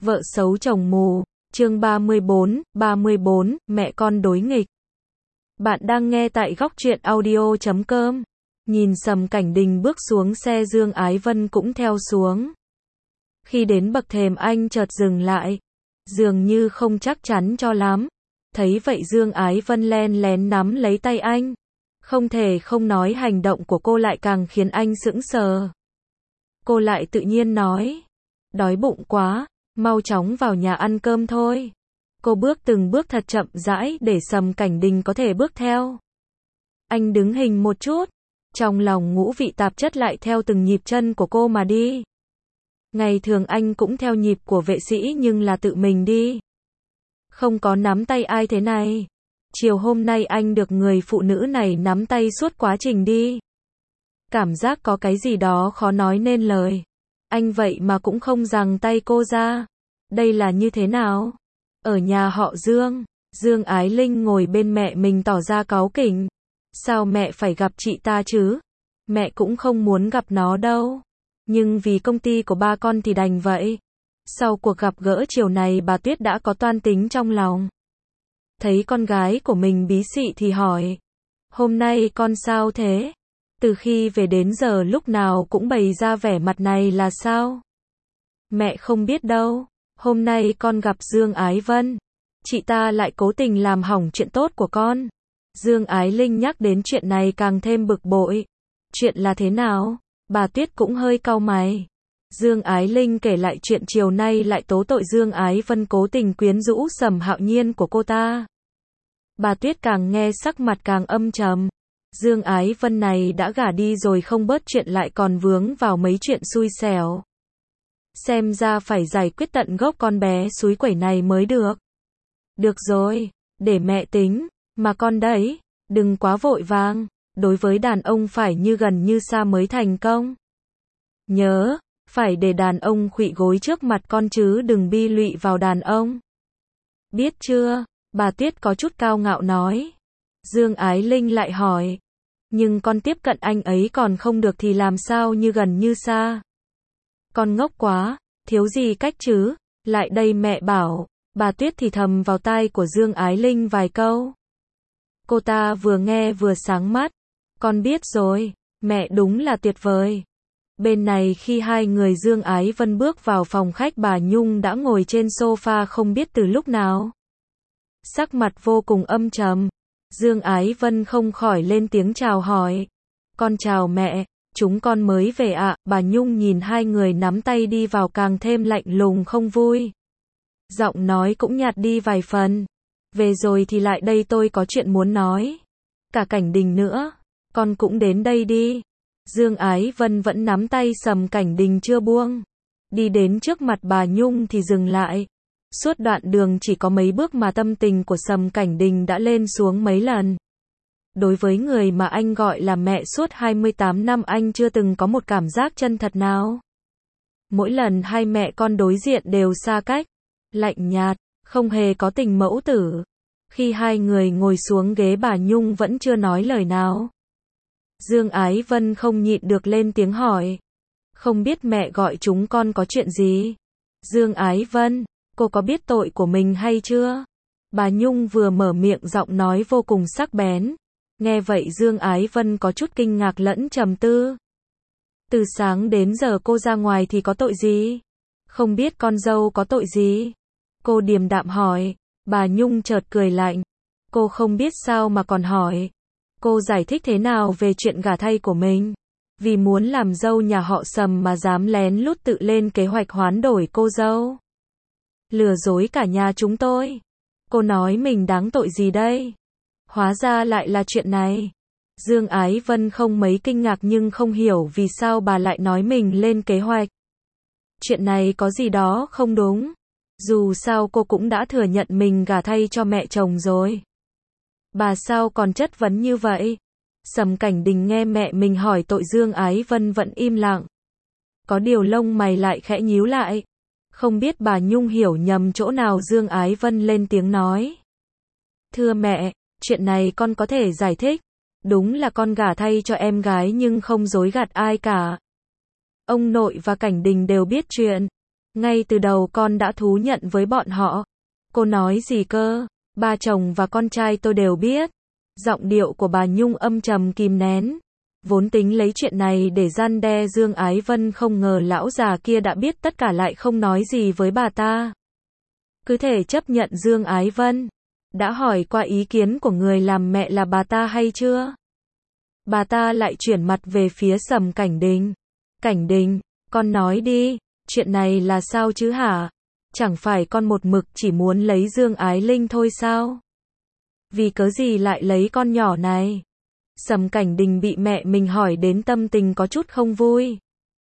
Vợ xấu chồng mù, chương 34, mẹ con đối nghịch. Bạn đang nghe tại góc truyện audio.com. Nhìn Sầm Cảnh Đình bước xuống xe, Dương Ái Vân cũng theo xuống. Khi đến bậc thềm anh chợt dừng lại, dường như không chắc chắn cho lắm. Thấy vậy Dương Ái Vân len lén nắm lấy tay anh. Không thể không nói hành động của cô lại càng khiến anh sững sờ. Cô lại tự nhiên nói, đói bụng quá, mau chóng vào nhà ăn cơm thôi. Cô bước từng bước thật chậm rãi để Sầm Cảnh Đình có thể bước theo. Anh đứng hình một chút, trong lòng ngũ vị tạp chất lại theo từng nhịp chân của cô mà đi. Ngày thường anh cũng theo nhịp của vệ sĩ nhưng là tự mình đi. Không có nắm tay ai thế này. Chiều hôm nay anh được người phụ nữ này nắm tay suốt quá trình đi. Cảm giác có cái gì đó khó nói nên lời. Anh vậy mà cũng không giằng tay cô ra. Đây là như thế nào? Ở nhà họ Dương, Dương Ái Linh ngồi bên mẹ mình tỏ ra cáu kỉnh. Sao mẹ phải gặp chị ta chứ? Mẹ cũng không muốn gặp nó đâu. Nhưng vì công ty của ba con thì đành vậy. Sau cuộc gặp gỡ chiều này bà Tuyết đã có toan tính trong lòng. Thấy con gái của mình bí xị thì hỏi. Hôm nay con sao thế? Từ khi về đến giờ lúc nào cũng bày ra vẻ mặt này là sao? Mẹ không biết đâu. Hôm nay con gặp Dương Ái Vân. Chị ta lại cố tình làm hỏng chuyện tốt của con. Dương Ái Linh nhắc đến chuyện này càng thêm bực bội. Chuyện là thế nào? Bà Tuyết cũng hơi cau mày. Dương Ái Linh kể lại chuyện chiều nay lại tố tội Dương Ái Vân cố tình quyến rũ Sầm Hạo Nhiên của cô ta. Bà Tuyết càng nghe sắc mặt càng âm trầm. Dương Ái Vân này đã gả đi rồi không bớt chuyện lại còn vướng vào mấy chuyện xui xẻo. Xem ra phải giải quyết tận gốc con bé xúi quẩy này mới được. Được rồi, để mẹ tính, mà con đấy, đừng quá vội vàng, đối với đàn ông phải như gần như xa mới thành công. Nhớ, phải để đàn ông khuỵu gối trước mặt con chứ đừng bi lụy vào đàn ông. Biết chưa? Bà Tuyết có chút cao ngạo nói. Dương Ái Linh lại hỏi. Nhưng con tiếp cận anh ấy còn không được thì làm sao như gần như xa? Con ngốc quá, thiếu gì cách chứ? Lại đây mẹ bảo. Bà Tuyết thì thầm vào tai của Dương Ái Linh vài câu. Cô ta vừa nghe vừa sáng mắt. Con biết rồi, mẹ đúng là tuyệt vời. Bên này khi hai người Dương Ái Vân bước vào phòng khách, bà Nhung đã ngồi trên sofa không biết từ lúc nào. Sắc mặt vô cùng âm trầm. Dương Ái Vân không khỏi lên tiếng chào hỏi. Con chào mẹ, chúng con mới về ạ. Bà Nhung nhìn hai người nắm tay đi vào càng thêm lạnh lùng không vui. Giọng nói cũng nhạt đi vài phần. Về rồi thì lại đây, tôi có chuyện muốn nói. Cả Cảnh Đình nữa, con cũng đến đây đi. Dương Ái Vân vẫn nắm tay Sầm Cảnh Đình chưa buông. Đi đến trước mặt bà Nhung thì dừng lại. Suốt đoạn đường chỉ có mấy bước mà tâm tình của Sầm Cảnh Đình đã lên xuống mấy lần. Đối với người mà anh gọi là mẹ suốt 28 năm, anh chưa từng có một cảm giác chân thật nào. Mỗi lần hai mẹ con đối diện đều xa cách, lạnh nhạt, không hề có tình mẫu tử. Khi hai người ngồi xuống ghế, bà Nhung vẫn chưa nói lời nào. Dương Ái Vân không nhịn được lên tiếng hỏi. Không biết mẹ gọi chúng con có chuyện gì? Dương Ái Vân, cô có biết tội của mình hay chưa? Bà Nhung vừa mở miệng giọng nói vô cùng sắc bén. Nghe vậy Dương Ái Vân có chút kinh ngạc lẫn trầm tư. Từ sáng đến giờ cô ra ngoài thì có tội gì? Không biết con dâu có tội gì? Cô điềm đạm hỏi. Bà Nhung chợt cười lạnh. Cô không biết sao mà còn hỏi. Cô giải thích thế nào về chuyện gả thay của mình? Vì muốn làm dâu nhà họ Sầm mà dám lén lút tự lên kế hoạch hoán đổi cô dâu. Lừa dối cả nhà chúng tôi. Cô nói mình đáng tội gì đây? Hóa ra lại là chuyện này. Dương Ái Vân không mấy kinh ngạc nhưng không hiểu vì sao bà lại nói mình lên kế hoạch. Chuyện này có gì đó không đúng. Dù sao cô cũng đã thừa nhận mình gả thay cho mẹ chồng rồi. Bà sao còn chất vấn như vậy? Sầm Cảnh Đình nghe mẹ mình hỏi tội, Dương Ái Vân vẫn im lặng. Có điều lông mày lại khẽ nhíu lại. Không biết bà Nhung hiểu nhầm chỗ nào. Dương Ái Vân lên tiếng nói. Thưa mẹ, chuyện này con có thể giải thích. Đúng là con gả thay cho em gái nhưng không dối gạt ai cả. Ông nội và Cảnh Đình đều biết chuyện. Ngay từ đầu con đã thú nhận với bọn họ. Cô nói gì cơ? Ba chồng và con trai tôi đều biết. Giọng điệu của bà Nhung âm trầm kìm nén. Vốn tính lấy chuyện này để răn đe Dương Ái Vân, không ngờ lão già kia đã biết tất cả lại không nói gì với bà ta. Cứ thể chấp nhận Dương Ái Vân. Đã hỏi qua ý kiến của người làm mẹ là bà ta hay chưa? Bà ta lại chuyển mặt về phía Sầm Cảnh Đình. Cảnh Đình, con nói đi, chuyện này là sao chứ hả? Chẳng phải con một mực chỉ muốn lấy Dương Ái Linh thôi sao? Vì cớ gì lại lấy con nhỏ này? Sầm Cảnh Đình bị mẹ mình hỏi đến tâm tình có chút không vui.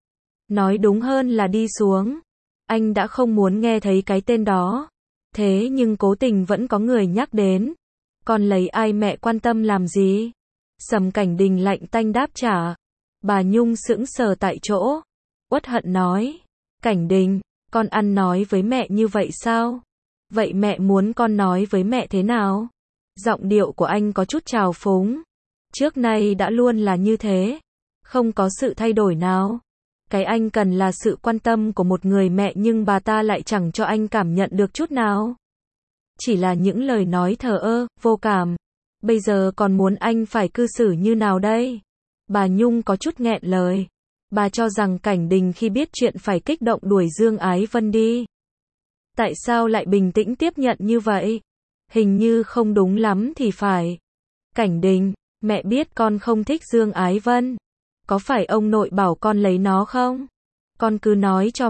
Nói đúng hơn là đi xuống. Anh đã không muốn nghe thấy cái tên đó. Thế nhưng cố tình vẫn có người nhắc đến. Con lấy ai mẹ quan tâm làm gì? Sầm Cảnh Đình lạnh tanh đáp trả. Bà Nhung sững sờ tại chỗ. Uất hận nói. Cảnh Đình, con ăn nói với mẹ như vậy sao? Vậy mẹ muốn con nói với mẹ thế nào? Giọng điệu của anh có chút trào phúng. Trước nay đã luôn là như thế. Không có sự thay đổi nào. Cái anh cần là sự quan tâm của một người mẹ, nhưng bà ta lại chẳng cho anh cảm nhận được chút nào. Chỉ là những lời nói thờ ơ, vô cảm. Bây giờ còn muốn anh phải cư xử như nào đây? Bà Nhung có chút nghẹn lời. Bà cho rằng Cảnh Đình khi biết chuyện phải kích động đuổi Dương Ái Vân đi. Tại sao lại bình tĩnh tiếp nhận như vậy? Hình như không đúng lắm thì phải. Cảnh Đình, mẹ biết con không thích Dương Ái Vân. Có phải ông nội bảo con lấy nó không? Con cứ nói cho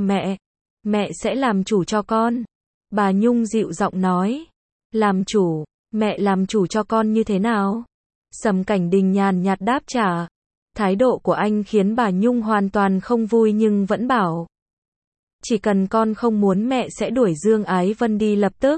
mẹ sẽ làm chủ cho con. Bà Nhung dịu giọng nói. Làm chủ, mẹ làm chủ cho con như thế nào? Sầm Cảnh Đình nhàn nhạt đáp trả. Thái độ của anh khiến bà Nhung hoàn toàn không vui nhưng vẫn bảo. Chỉ cần con không muốn mẹ sẽ đuổi Dương Ái Vân đi lập tức.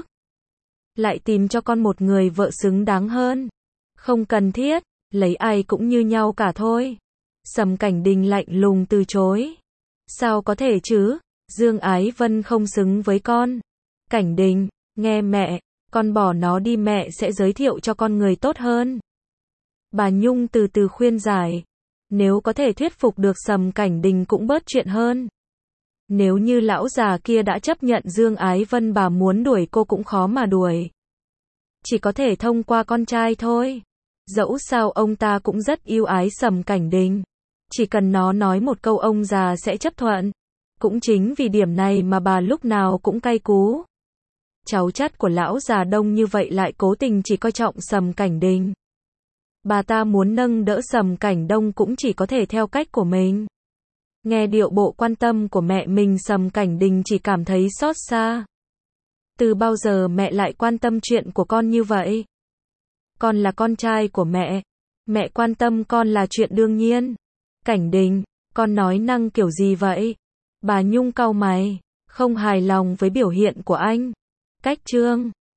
Lại tìm cho con một người vợ xứng đáng hơn. Không cần thiết, lấy ai cũng như nhau cả thôi. Sầm Cảnh Đình lạnh lùng từ chối. Sao có thể chứ? Dương Ái Vân không xứng với con. Cảnh Đình, nghe mẹ, con bỏ nó đi, mẹ sẽ giới thiệu cho con người tốt hơn. Bà Nhung từ từ khuyên giải. Nếu có thể thuyết phục được Sầm Cảnh Đình cũng bớt chuyện hơn. Nếu như lão già kia đã chấp nhận Dương Ái Vân, bà muốn đuổi cô cũng khó mà đuổi. Chỉ có thể thông qua con trai thôi. Dẫu sao ông ta cũng rất yêu ái Sầm Cảnh Đình. Chỉ cần nó nói một câu ông già sẽ chấp thuận. Cũng chính vì điểm này mà bà lúc nào cũng cay cú. Cháu chắt của lão già đông như vậy lại cố tình chỉ coi trọng Sầm Cảnh Đình. Bà ta muốn nâng đỡ Sầm Cảnh Đông cũng chỉ có thể theo cách của mình. Nghe điệu bộ quan tâm của mẹ mình, Sầm Cảnh Đình chỉ cảm thấy xót xa. Từ bao giờ mẹ lại quan tâm chuyện của con như vậy? Con là con trai của mẹ quan tâm con là chuyện đương nhiên. Cảnh Đình, con nói năng kiểu gì vậy? Bà Nhung cau mày, không hài lòng với biểu hiện của anh. Cách Trương